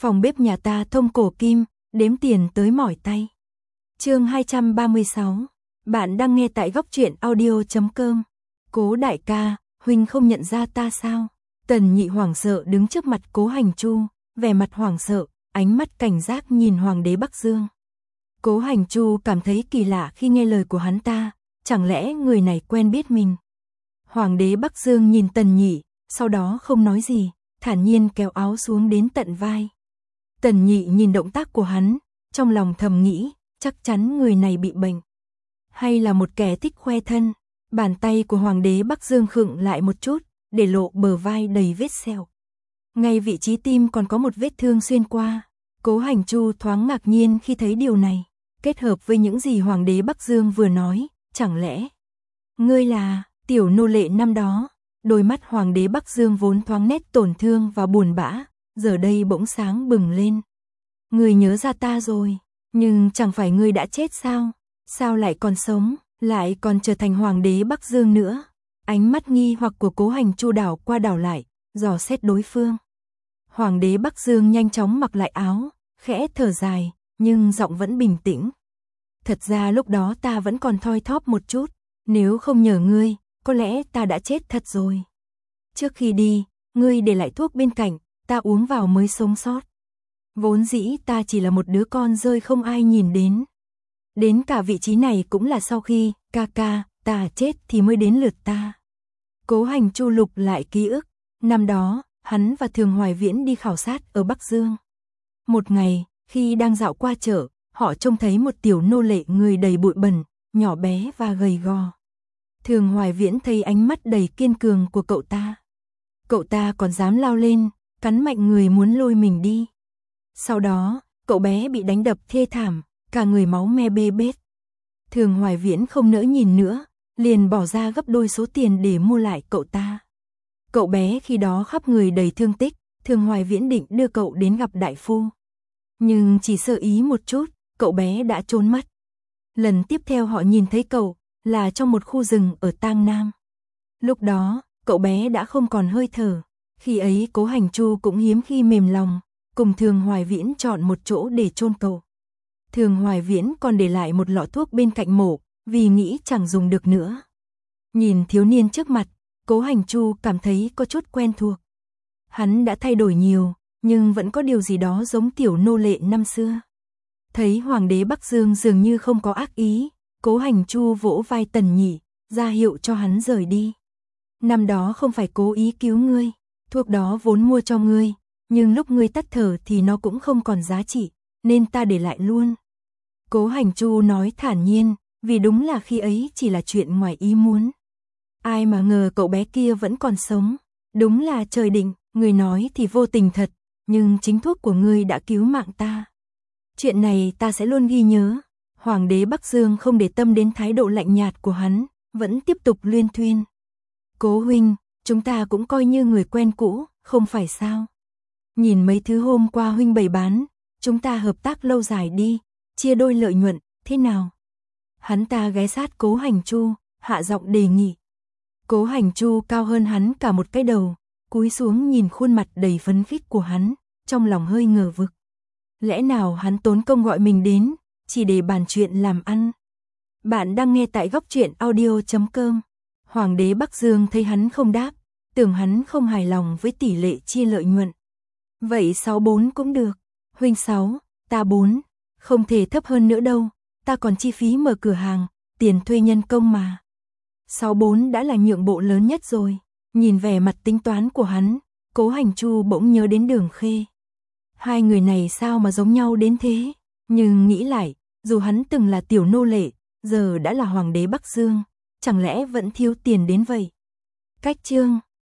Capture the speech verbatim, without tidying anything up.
Phòng bếp nhà ta thông cổ kim, đếm tiền tới mỏi tay. Chương hai trăm ba mươi sáu. Bạn đang nghe tại góc truyện audio chấm com. Cố đại ca, huynh không nhận ra ta sao? Tần Nhị hoảng sợ đứng trước mặt Cố Hành Chu, vẻ mặt hoảng sợ, ánh mắt cảnh giác nhìn Hoàng đế Bắc Dương. Cố Hành Chu cảm thấy kỳ lạ khi nghe lời của hắn ta, chẳng lẽ người này quen biết mình? Hoàng đế Bắc Dương nhìn Tần Nhị, sau đó không nói gì, thản nhiên kéo áo xuống đến tận vai. Tần Nhị nhìn động tác của hắn, trong lòng thầm nghĩ, chắc chắn người này bị bệnh. Hay là một kẻ thích khoe thân. Bàn tay của Hoàng đế Bắc Dương khựng lại một chút, để lộ bờ vai đầy vết sẹo. Ngay vị trí tim còn có một vết thương xuyên qua. Cố Hành Chu thoáng ngạc nhiên khi thấy điều này, kết hợp với những gì Hoàng đế Bắc Dương vừa nói, chẳng lẽ ngươi là tiểu nô lệ năm đó? Đôi mắt Hoàng đế Bắc Dương vốn thoáng nét tổn thương và buồn bã, giờ đây bỗng sáng bừng lên. Ngươi nhớ ra ta rồi, nhưng chẳng phải ngươi đã chết sao? Sao lại còn sống, lại còn trở thành Hoàng đế Bắc Dương nữa? Ánh mắt nghi hoặc của Cố Hành Chu đảo qua đảo lại, dò xét đối phương. Hoàng đế Bắc Dương nhanh chóng mặc lại áo, khẽ thở dài, nhưng giọng vẫn bình tĩnh. Thật ra lúc đó ta vẫn còn thoi thóp một chút, nếu không nhờ ngươi, có lẽ ta đã chết thật rồi. Trước khi đi, ngươi để lại thuốc bên cạnh, ta uống vào mới sống sót. Vốn dĩ ta chỉ là một đứa con rơi không ai nhìn đến. Đến cả vị trí này cũng là sau khi, ca ca, ta chết thì mới đến lượt ta. Cố Hành Chu lục lại ký ức, năm đó, hắn và Thường Hoài Viễn đi khảo sát ở Bắc Dương. Một ngày, khi đang dạo qua chợ, họ trông thấy một tiểu nô lệ người đầy bụi bẩn, nhỏ bé và gầy gò. Thường Hoài Viễn thấy ánh mắt đầy kiên cường của cậu ta. Cậu ta còn dám lao lên, cắn mạnh người muốn lôi mình đi. Sau đó, cậu bé bị đánh đập thê thảm, cả người máu me bê bết. Thường Hoài Viễn không nỡ nhìn nữa, liền bỏ ra gấp đôi số tiền để mua lại cậu ta. Cậu bé khi đó khắp người đầy thương tích, Thường Hoài Viễn định đưa cậu đến gặp đại phu. Nhưng chỉ sơ ý một chút, cậu bé đã trốn mất. Lần tiếp theo họ nhìn thấy cậu, là trong một khu rừng ở Tang Nam. Lúc đó, cậu bé đã không còn hơi thở. Khi ấy Cố Hành Chu cũng hiếm khi mềm lòng, cùng Thường Hoài Viễn chọn một chỗ để chôn cậu. Thường Hoài Viễn còn để lại một lọ thuốc bên cạnh mộ, vì nghĩ chẳng dùng được nữa. Nhìn thiếu niên trước mặt, Cố Hành Chu cảm thấy có chút quen thuộc. Hắn đã thay đổi nhiều, nhưng vẫn có điều gì đó giống tiểu nô lệ năm xưa. Thấy Hoàng đế Bắc Dương dường như không có ác ý, Cố Hành Chu vỗ vai Tần Nhị, ra hiệu cho hắn rời đi. Năm đó không phải cố ý cứu ngươi, thuốc đó vốn mua cho ngươi, nhưng lúc ngươi tắt thở thì nó cũng không còn giá trị, nên ta để lại luôn. Cố Hành Chu nói thản nhiên, vì đúng là khi ấy chỉ là chuyện ngoài ý muốn. Ai mà ngờ cậu bé kia vẫn còn sống, đúng là trời định, người nói thì vô tình thật, nhưng chính thuốc của ngươi đã cứu mạng ta. Chuyện này ta sẽ luôn ghi nhớ. Hoàng đế Bắc Dương không để tâm đến thái độ lạnh nhạt của hắn, vẫn tiếp tục luyên thuyên. Cố huynh, chúng ta cũng coi như người quen cũ, không phải sao? Nhìn mấy thứ hôm qua huynh bày bán, chúng ta hợp tác lâu dài đi, chia đôi lợi nhuận, thế nào? Hắn ta ghé sát Cố Hành Chu, hạ giọng đề nghị. Cố Hành Chu cao hơn hắn cả một cái đầu, cúi xuống nhìn khuôn mặt đầy phấn khích của hắn, trong lòng hơi ngờ vực. Lẽ nào hắn tốn công gọi mình đến, chỉ để bàn chuyện làm ăn? Bạn đang nghe tại góc truyện audio chấm com. Hoàng đế Bắc Dương thấy hắn không đáp, tưởng hắn không hài lòng với tỷ lệ chia lợi nhuận. Vậy sáu bốn cũng được, huynh sáu, ta bốn, không thể thấp hơn nữa đâu, ta còn chi phí mở cửa hàng, tiền thuê nhân công mà. Sáu bốn đã là nhượng bộ lớn nhất rồi. Nhìn vẻ mặt tính toán của hắn, Cố Hành Chu bỗng nhớ đến Đường Khê. Hai người này sao mà giống nhau đến thế? Nhưng nghĩ lại, dù hắn từng là tiểu nô lệ, giờ đã là Hoàng đế Bắc Dương, chẳng lẽ vẫn thiếu tiền đến vậy? Cách chương